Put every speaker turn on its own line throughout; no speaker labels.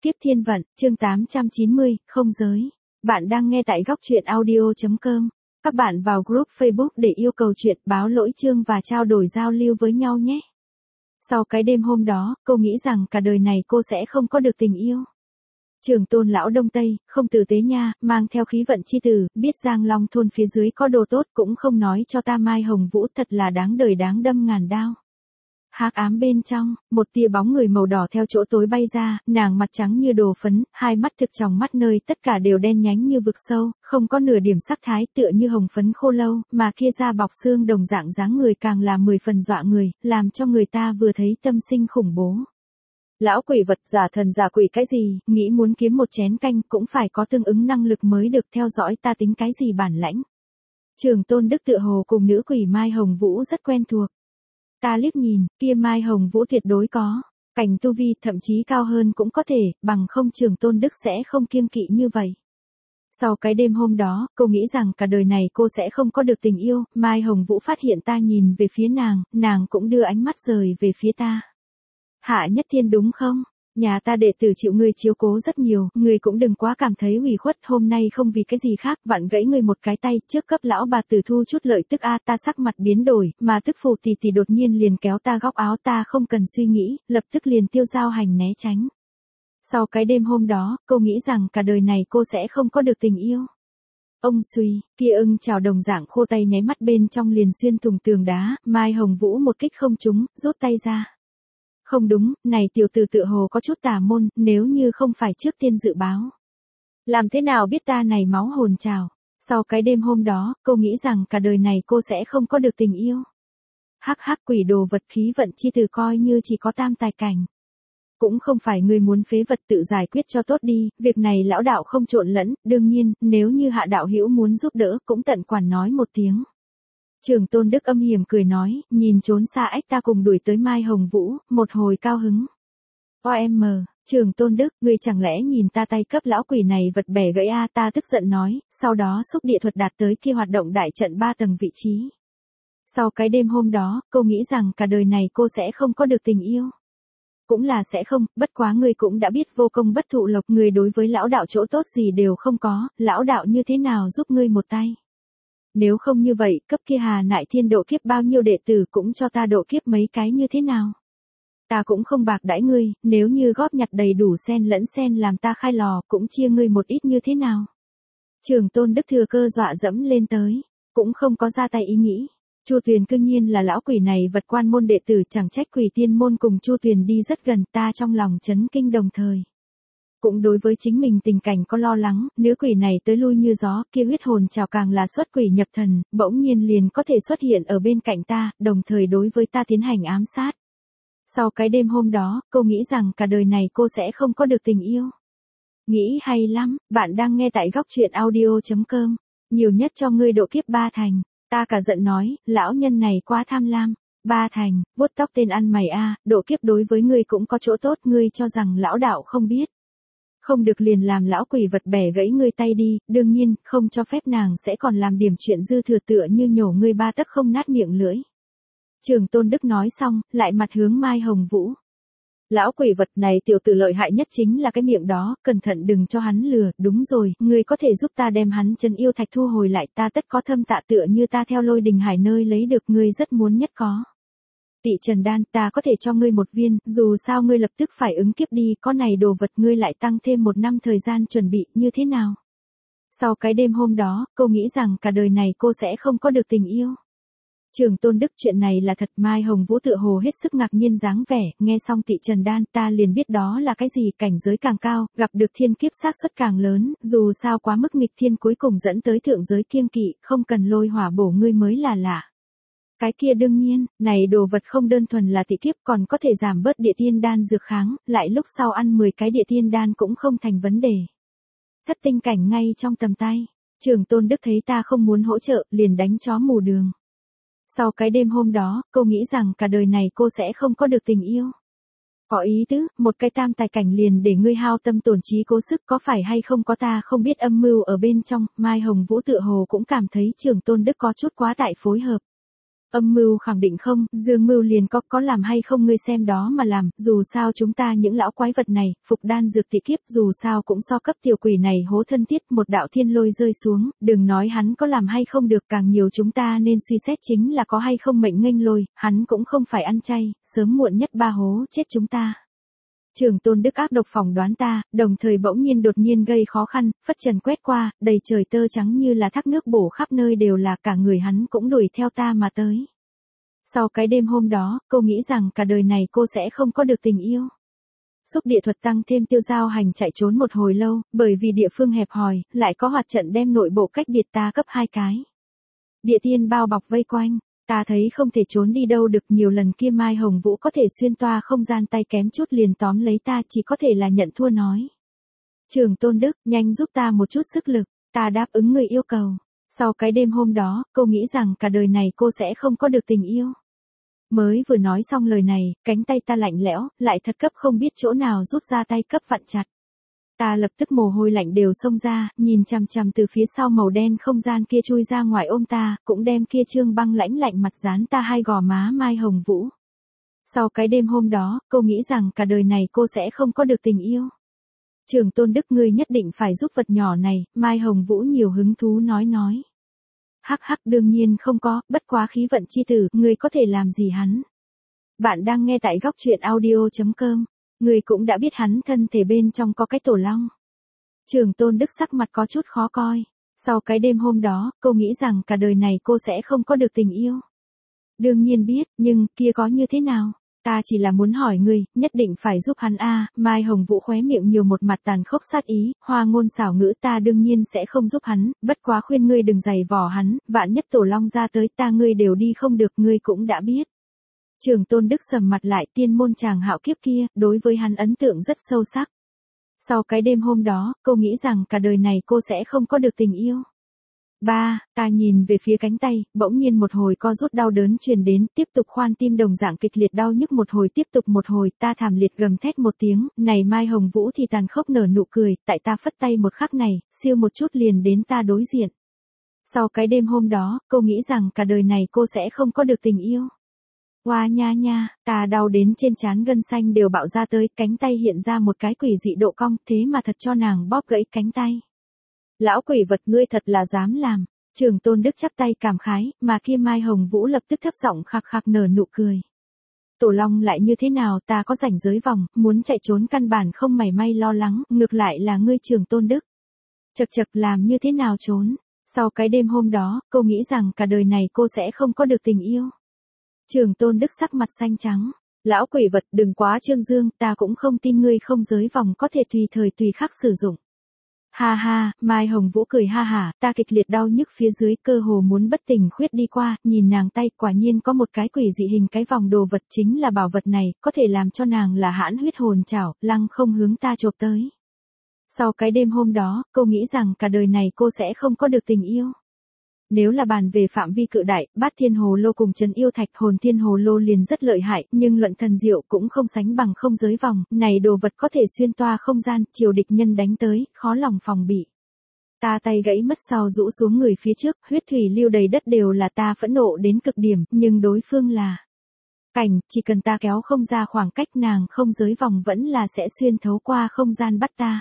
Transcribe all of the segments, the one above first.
Kiếp thiên vận, chương 890, không giới. Bạn đang nghe tại góc truyện audio.com. Các bạn vào group Facebook để yêu cầu chuyện, báo lỗi chương và trao đổi giao lưu với nhau nhé. Sau cái đêm hôm đó, cô nghĩ rằng cả đời này cô sẽ không có được tình yêu. Trường Tôn lão Đông Tây, không tử tế nha, mang theo khí vận chi tử, biết Giang Long thôn phía dưới có đồ tốt cũng không nói cho ta Mai Hồng Vũ, thật là đáng đời đáng đâm ngàn đao. Hắc ám bên trong, một tia bóng người màu đỏ theo chỗ tối bay ra, nàng mặt trắng như đồ phấn, hai mắt thực tròng mắt nơi tất cả đều đen nhánh như vực sâu, không có nửa điểm sắc thái, tựa như hồng phấn khô lâu, mà kia da bọc xương đồng dạng dáng người càng là 10 phần dọa người, làm cho người ta vừa thấy tâm sinh khủng bố. Lão quỷ vật, giả thần giả quỷ cái gì, nghĩ muốn kiếm một chén canh cũng phải có tương ứng năng lực mới được, theo dõi ta tính cái gì bản lãnh. Trường Tôn Đức tựa hồ cùng nữ quỷ Mai Hồng Vũ rất quen thuộc. Ta liếc nhìn, kia Mai Hồng Vũ tuyệt đối có cảnh tu vi, thậm chí cao hơn cũng có thể, bằng không Trường Tôn Đức sẽ không kiêng kỵ như vậy. Sau cái đêm hôm đó, cô nghĩ rằng cả đời này cô sẽ không có được tình yêu. Mai Hồng Vũ phát hiện ta nhìn về phía nàng cũng đưa ánh mắt rời về phía ta. Hạ Nhất Thiên đúng không? Nhà ta đệ tử chịu ngươi chiếu cố rất nhiều, ngươi cũng đừng quá cảm thấy ủy khuất, hôm nay không vì cái gì khác, vặn gãy ngươi một cái tay, trước cấp lão bà tử thu chút lợi tức a. Ta sắc mặt biến đổi, mà tức phù tỷ đột nhiên liền kéo ta góc áo, ta không cần suy nghĩ, lập tức liền tiêu dao hành né tránh. Sau cái đêm hôm đó, cô nghĩ rằng cả đời này cô sẽ không có được tình yêu. Ông suy, kia ưng chào đồng dạng khô tay nháy mắt bên trong liền xuyên thủng tường đá, Mai Hồng Vũ một kích không trúng, rút tay ra. Không đúng, này tiểu tử tựa hồ có chút tà môn, nếu như không phải trước tiên dự báo. Làm thế nào biết ta này máu hồn trào. Sau cái đêm hôm đó, cô nghĩ rằng cả đời này cô sẽ không có được tình yêu. Hắc hắc, quỷ đồ vật, khí vận chi tử coi như chỉ có tam tài cảnh. Cũng không phải người muốn phế vật, tự giải quyết cho tốt đi, việc này lão đạo không trộn lẫn, đương nhiên, nếu như hạ đạo hữu muốn giúp đỡ, cũng tận quản nói một tiếng. Trường Tôn Đức âm hiểm cười nói, nhìn trốn xa ách ta cùng đuổi tới Mai Hồng Vũ, một hồi cao hứng. OM, Trường Tôn Đức, ngươi chẳng lẽ nhìn ta tay cấp lão quỷ này vật bẻ gãy a? Ta tức giận nói, sau đó xúc địa thuật đạt tới kia hoạt động đại trận 3 tầng vị trí. Sau cái đêm hôm đó, cô nghĩ rằng cả đời này cô sẽ không có được tình yêu. Cũng là sẽ không, bất quá ngươi cũng đã biết vô công bất thụ lộc, ngươi đối với lão đạo chỗ tốt gì đều không có, lão đạo như thế nào giúp ngươi một tay. Nếu không như vậy, cấp kia Hà Nại Thiên độ kiếp bao nhiêu đệ tử cũng cho ta độ kiếp mấy cái như thế nào? Ta cũng không bạc đãi ngươi, nếu như góp nhặt đầy đủ sen lẫn sen làm ta khai lò, cũng chia ngươi một ít như thế nào? Trường Tôn Đức thừa cơ dọa dẫm lên tới, cũng không có ra tay ý nghĩ. Chu Tuyền cương nhiên là lão quỷ này vật quan môn đệ tử, chẳng trách quỷ tiên môn cùng Chu Tuyền đi rất gần, ta trong lòng chấn kinh đồng thời. Cũng đối với chính mình tình cảnh có lo lắng, nữ quỷ này tới lui như gió, kia huyết hồn trào càng là xuất quỷ nhập thần, bỗng nhiên liền có thể xuất hiện ở bên cạnh ta, đồng thời đối với ta tiến hành ám sát. Sau cái đêm hôm đó, cô nghĩ rằng cả đời này cô sẽ không có được tình yêu. Nghĩ hay lắm, bạn đang nghe tại góc truyện audio.com, nhiều nhất cho ngươi độ kiếp 3 thành, ta cả giận nói, lão nhân này quá tham lam. 3 thành, vuốt tóc tên ăn mày a, độ kiếp đối với ngươi cũng có chỗ tốt, ngươi cho rằng lão đạo không biết. Không được liền làm lão quỷ vật bẻ gãy ngươi tay đi, đương nhiên, không cho phép nàng sẽ còn làm điểm chuyện dư thừa tựa như nhổ ngươi 3 tấc không nát miệng lưỡi. Trường Tôn Đức nói xong, lại mặt hướng Mai Hồng Vũ. Lão quỷ vật này tiểu tử lợi hại nhất chính là cái miệng đó, cẩn thận đừng cho hắn lừa, đúng rồi, ngươi có thể giúp ta đem hắn chân yêu thạch thu hồi lại, ta tất có thâm tạ tựa như ta theo Lôi Đình Hải nơi lấy được, ngươi rất muốn nhất có. Tị Trần Đan, ta có thể cho ngươi 1 viên, dù sao ngươi lập tức phải ứng kiếp đi, có này đồ vật ngươi lại tăng thêm 1 năm thời gian chuẩn bị, như thế nào? Sau cái đêm hôm đó, cô nghĩ rằng cả đời này cô sẽ không có được tình yêu. Trường Tôn Đức, chuyện này là thật. Mai Hồng Vũ tựa hồ hết sức ngạc nhiên dáng vẻ, nghe xong Tị Trần Đan, ta liền biết đó là cái gì, cảnh giới càng cao, gặp được thiên kiếp xác suất càng lớn, dù sao quá mức nghịch thiên cuối cùng dẫn tới thượng giới kiêng kỵ, không cần lôi hỏa bổ ngươi mới là lạ. Cái kia đương nhiên, này đồ vật không đơn thuần là tị kiếp, còn có thể giảm bớt địa tiên đan dược kháng, lại lúc sau ăn 10 cái địa tiên đan cũng không thành vấn đề. Thất tinh cảnh ngay trong tầm tay, Trường Tôn Đức thấy ta không muốn hỗ trợ, liền đánh chó mù đường. Sau cái đêm hôm đó, cô nghĩ rằng cả đời này cô sẽ không có được tình yêu. Có ý tứ, một cái tam tài cảnh liền để ngươi hao tâm tổn trí cố sức, có phải hay không có ta không biết âm mưu ở bên trong. Mai Hồng Vũ tựa hồ cũng cảm thấy Trường Tôn Đức có chút quá tại phối hợp. Âm mưu khẳng định không, dương mưu liền có làm hay không ngươi xem đó mà làm, dù sao chúng ta những lão quái vật này, phục đan dược tị kiếp dù sao cũng so cấp tiểu quỷ này hố thân thiết, một đạo thiên lôi rơi xuống, đừng nói hắn có làm hay không được, càng nhiều chúng ta nên suy xét chính là có hay không mệnh nghênh lôi, hắn cũng không phải ăn chay, sớm muộn nhất ba hố chết chúng ta. Trường Tôn Đức ác độc phỏng đoán ta, đồng thời bỗng nhiên đột nhiên gây khó khăn, phất trần quét qua, đầy trời tơ trắng như là thác nước bổ khắp nơi đều là, cả người hắn cũng đuổi theo ta mà tới. Sau cái đêm hôm đó, cô nghĩ rằng cả đời này cô sẽ không có được tình yêu. Xúc địa thuật tăng thêm Tiêu Giao Hành chạy trốn một hồi lâu, bởi vì địa phương hẹp hòi, lại có hoạt trận đem nội bộ cách biệt ta cấp 2 cái. Địa tiên bao bọc vây quanh. Ta thấy không thể trốn đi đâu được, nhiều lần kia Mai Hồng Vũ có thể xuyên toa không gian, tay kém chút liền tóm lấy ta, chỉ có thể là nhận thua nói. Trường Tôn Đức, nhanh giúp ta một chút sức lực, ta đáp ứng người yêu cầu. Sau cái đêm hôm đó, cô nghĩ rằng cả đời này cô sẽ không có được tình yêu. Mới vừa nói xong lời này, cánh tay ta lạnh lẽo, lại thật cấp không biết chỗ nào rút ra tay cấp vặn chặt. Ta lập tức mồ hôi lạnh đều xông ra, nhìn chằm chằm từ phía sau màu đen không gian kia chui ra ngoài ôm ta, cũng đem kia trương băng lãnh lạnh mặt dán ta hai gò má Mai Hồng Vũ. Sau cái đêm hôm đó, cô nghĩ rằng cả đời này cô sẽ không có được tình yêu. Trường Tôn Đức, ngươi nhất định phải giúp vật nhỏ này, Mai Hồng Vũ nhiều hứng thú nói. Hắc hắc, đương nhiên không có, bất quá khí vận chi tử, ngươi có thể làm gì hắn. Bạn đang nghe tại góc truyện audio.com. Người cũng đã biết hắn thân thể bên trong có cái tổ long. Trường Tôn Đức sắc mặt có chút khó coi. Sau cái đêm hôm đó, cô nghĩ rằng cả đời này cô sẽ không có được tình yêu. Đương nhiên biết, nhưng kia có như thế nào? Ta chỉ là muốn hỏi người, nhất định phải giúp hắn a. Mai Hồng Vũ khóe miệng nhiều một mặt tàn khốc sát ý, hoa ngôn xảo ngữ, ta đương nhiên sẽ không giúp hắn, bất quá khuyên ngươi đừng giày vò hắn, vạn nhất tổ long ra tới ta ngươi đều đi không được, ngươi cũng đã biết. Trường Tôn Đức sầm mặt lại, tiên môn chàng hạo kiếp kia, đối với hắn ấn tượng rất sâu sắc. Sau cái đêm hôm đó, cô nghĩ rằng cả đời này cô sẽ không có được tình yêu. Ta nhìn về phía cánh tay, bỗng nhiên một hồi co rút đau đớn truyền đến, tiếp tục khoan tim đồng dạng kịch liệt đau nhức một hồi, tiếp tục một hồi, ta thảm liệt gầm thét một tiếng, này Mai Hồng Vũ thì tàn khốc nở nụ cười, tại ta phất tay một khắc này, siêu một chút liền đến ta đối diện. Sau cái đêm hôm đó, cô nghĩ rằng cả đời này cô sẽ không có được tình yêu. Hoa nha, ta đau đến trên trán gân xanh đều bạo ra tới, cánh tay hiện ra một cái quỷ dị độ cong, thế mà thật cho nàng bóp gãy cánh tay. Lão quỷ vật, ngươi thật là dám làm. Trường Tôn Đức chắp tay cảm khái, mà kia Mai Hồng Vũ lập tức thấp giọng khạc khạc nở nụ cười. Tổ long lại như thế nào, ta có rảnh giới vòng, muốn chạy trốn căn bản không mảy may lo lắng, ngược lại là ngươi Trường Tôn Đức. Chật làm như thế nào trốn. Sau cái đêm hôm đó, cô nghĩ rằng cả đời này cô sẽ không có được tình yêu. Trường Tôn Đức sắc mặt xanh trắng. Lão quỷ vật, đừng quá trương dương, ta cũng không tin ngươi không giới vòng có thể tùy thời tùy khắc sử dụng. Ha, Mai Hồng Vũ cười ha hả, ta kịch liệt đau nhức phía dưới, cơ hồ muốn bất tỉnh khuyết đi qua, nhìn nàng tay, quả nhiên có một cái quỷ dị hình cái vòng đồ vật, chính là bảo vật này, có thể làm cho nàng là hãn huyết hồn chảo, lăng không hướng ta chộp tới. Sau cái đêm hôm đó, cô nghĩ rằng cả đời này cô sẽ không có được tình yêu. Nếu là bàn về phạm vi cự đại, Bát Thiên Hồ Lô cùng Trấn Yêu Thạch Hồn Thiên Hồ Lô liền rất lợi hại, nhưng luận thần diệu cũng không sánh bằng không giới vòng, này đồ vật có thể xuyên toa không gian, chiều địch nhân đánh tới, khó lòng phòng bị. Ta tay gãy mất sau rũ xuống người phía trước, huyết thủy lưu đầy đất đều là ta phẫn nộ đến cực điểm, nhưng đối phương là cảnh, chỉ cần ta kéo không ra khoảng cách nàng không giới vòng vẫn là sẽ xuyên thấu qua không gian bắt ta.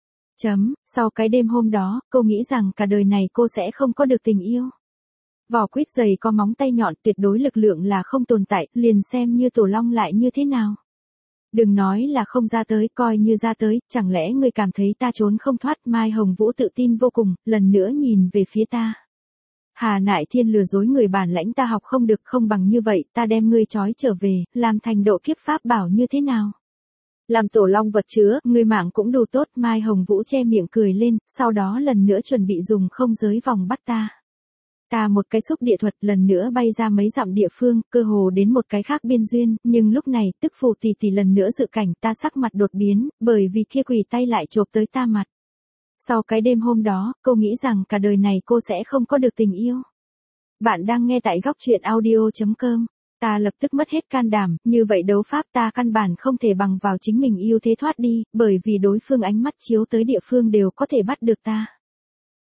Sau cái đêm hôm đó, cô nghĩ rằng cả đời này cô sẽ không có được tình yêu. Vỏ quýt dày có móng tay nhọn, tuyệt đối lực lượng là không tồn tại, liền xem như tổ long lại như thế nào. Đừng nói là không ra tới, coi như ra tới, chẳng lẽ người cảm thấy ta trốn không thoát. Mai Hồng Vũ tự tin vô cùng, lần nữa nhìn về phía ta. Hà Nại Thiên lừa dối người, bản lãnh ta học không được, không bằng như vậy, ta đem ngươi trói trở về, làm thành độ kiếp pháp bảo như thế nào. Làm tổ long vật chứa, ngươi mạng cũng đủ tốt. Mai Hồng Vũ che miệng cười lên, sau đó lần nữa chuẩn bị dùng không giới vòng bắt ta. Ta một cái xúc địa thuật lần nữa bay ra mấy dặm địa phương, cơ hồ đến một cái khác biên duyên, nhưng lúc này tức phù tỷ lần nữa dự cảnh, ta sắc mặt đột biến, bởi vì kia quỷ tay lại chộp tới ta mặt. Sau cái đêm hôm đó, cô nghĩ rằng cả đời này cô sẽ không có được tình yêu. Bạn đang nghe tại góc truyện audio.com. Ta lập tức mất hết can đảm, như vậy đấu pháp ta căn bản không thể bằng vào chính mình yêu thế thoát đi, bởi vì đối phương ánh mắt chiếu tới địa phương đều có thể bắt được ta.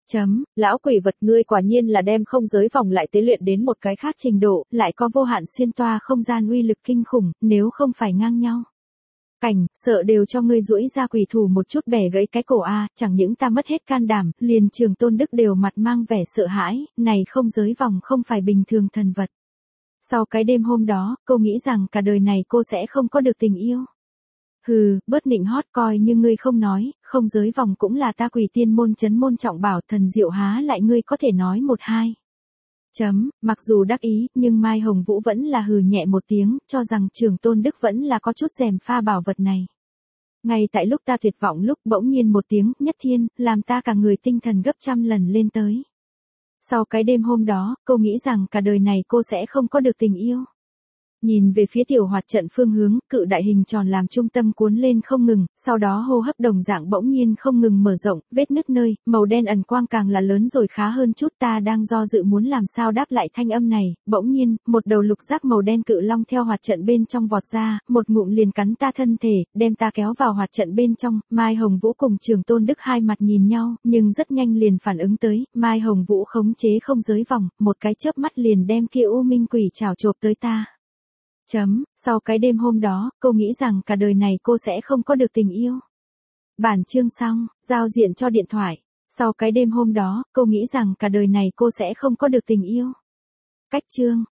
Lão quỷ vật, ngươi quả nhiên là đem không giới vòng lại tế luyện đến một cái khác trình độ, lại có vô hạn xuyên toa không gian uy lực kinh khủng, nếu không phải ngang nhau. Cảnh, sợ đều cho ngươi duỗi ra quỷ thủ một chút bẻ gãy cái cổ a, chẳng những ta mất hết can đảm, liền Trường Tôn Đức đều mặt mang vẻ sợ hãi, này không giới vòng không phải bình thường thần vật. Sau cái đêm hôm đó, cô nghĩ rằng cả đời này cô sẽ không có được tình yêu. Hừ, bớt nịnh hót, coi như ngươi không nói, không giới vòng cũng là ta Quỷ Tiên môn trấn môn trọng bảo, thần diệu há lại ngươi có thể nói một hai. Mặc dù đắc ý, nhưng Mai Hồng Vũ vẫn là hừ nhẹ một tiếng, cho rằng Trường Tôn Đức vẫn là có chút rèm pha bảo vật này. Ngay tại lúc ta tuyệt vọng lúc bỗng nhiên một tiếng, nhất thiên, làm ta cả người tinh thần gấp trăm lần lên tới. Sau cái đêm hôm đó, cô nghĩ rằng cả đời này cô sẽ không có được tình yêu. Nhìn về phía tiểu hoạt trận phương hướng, cự đại hình tròn làm trung tâm cuốn lên không ngừng, sau đó hô hấp đồng dạng bỗng nhiên không ngừng mở rộng, vết nứt nơi, màu đen ẩn quang càng là lớn rồi khá hơn chút, ta đang do dự muốn làm sao đáp lại thanh âm này, bỗng nhiên, một đầu lục giác màu đen cự long theo hoạt trận bên trong vọt ra, một ngụm liền cắn ta thân thể, đem ta kéo vào hoạt trận bên trong. Mai Hồng Vũ cùng Trường Tôn Đức hai mặt nhìn nhau, nhưng rất nhanh liền phản ứng tới, Mai Hồng Vũ khống chế không giới vòng, một cái chớp mắt liền đem kia u minh quỷ trảo chộp tới ta. Sau cái đêm hôm đó, cô nghĩ rằng cả đời này cô sẽ không có được tình yêu. Bản chương xong, giao diện cho điện thoại. Sau cái đêm hôm đó, cô nghĩ rằng cả đời này cô sẽ không có được tình yêu. Cách chương.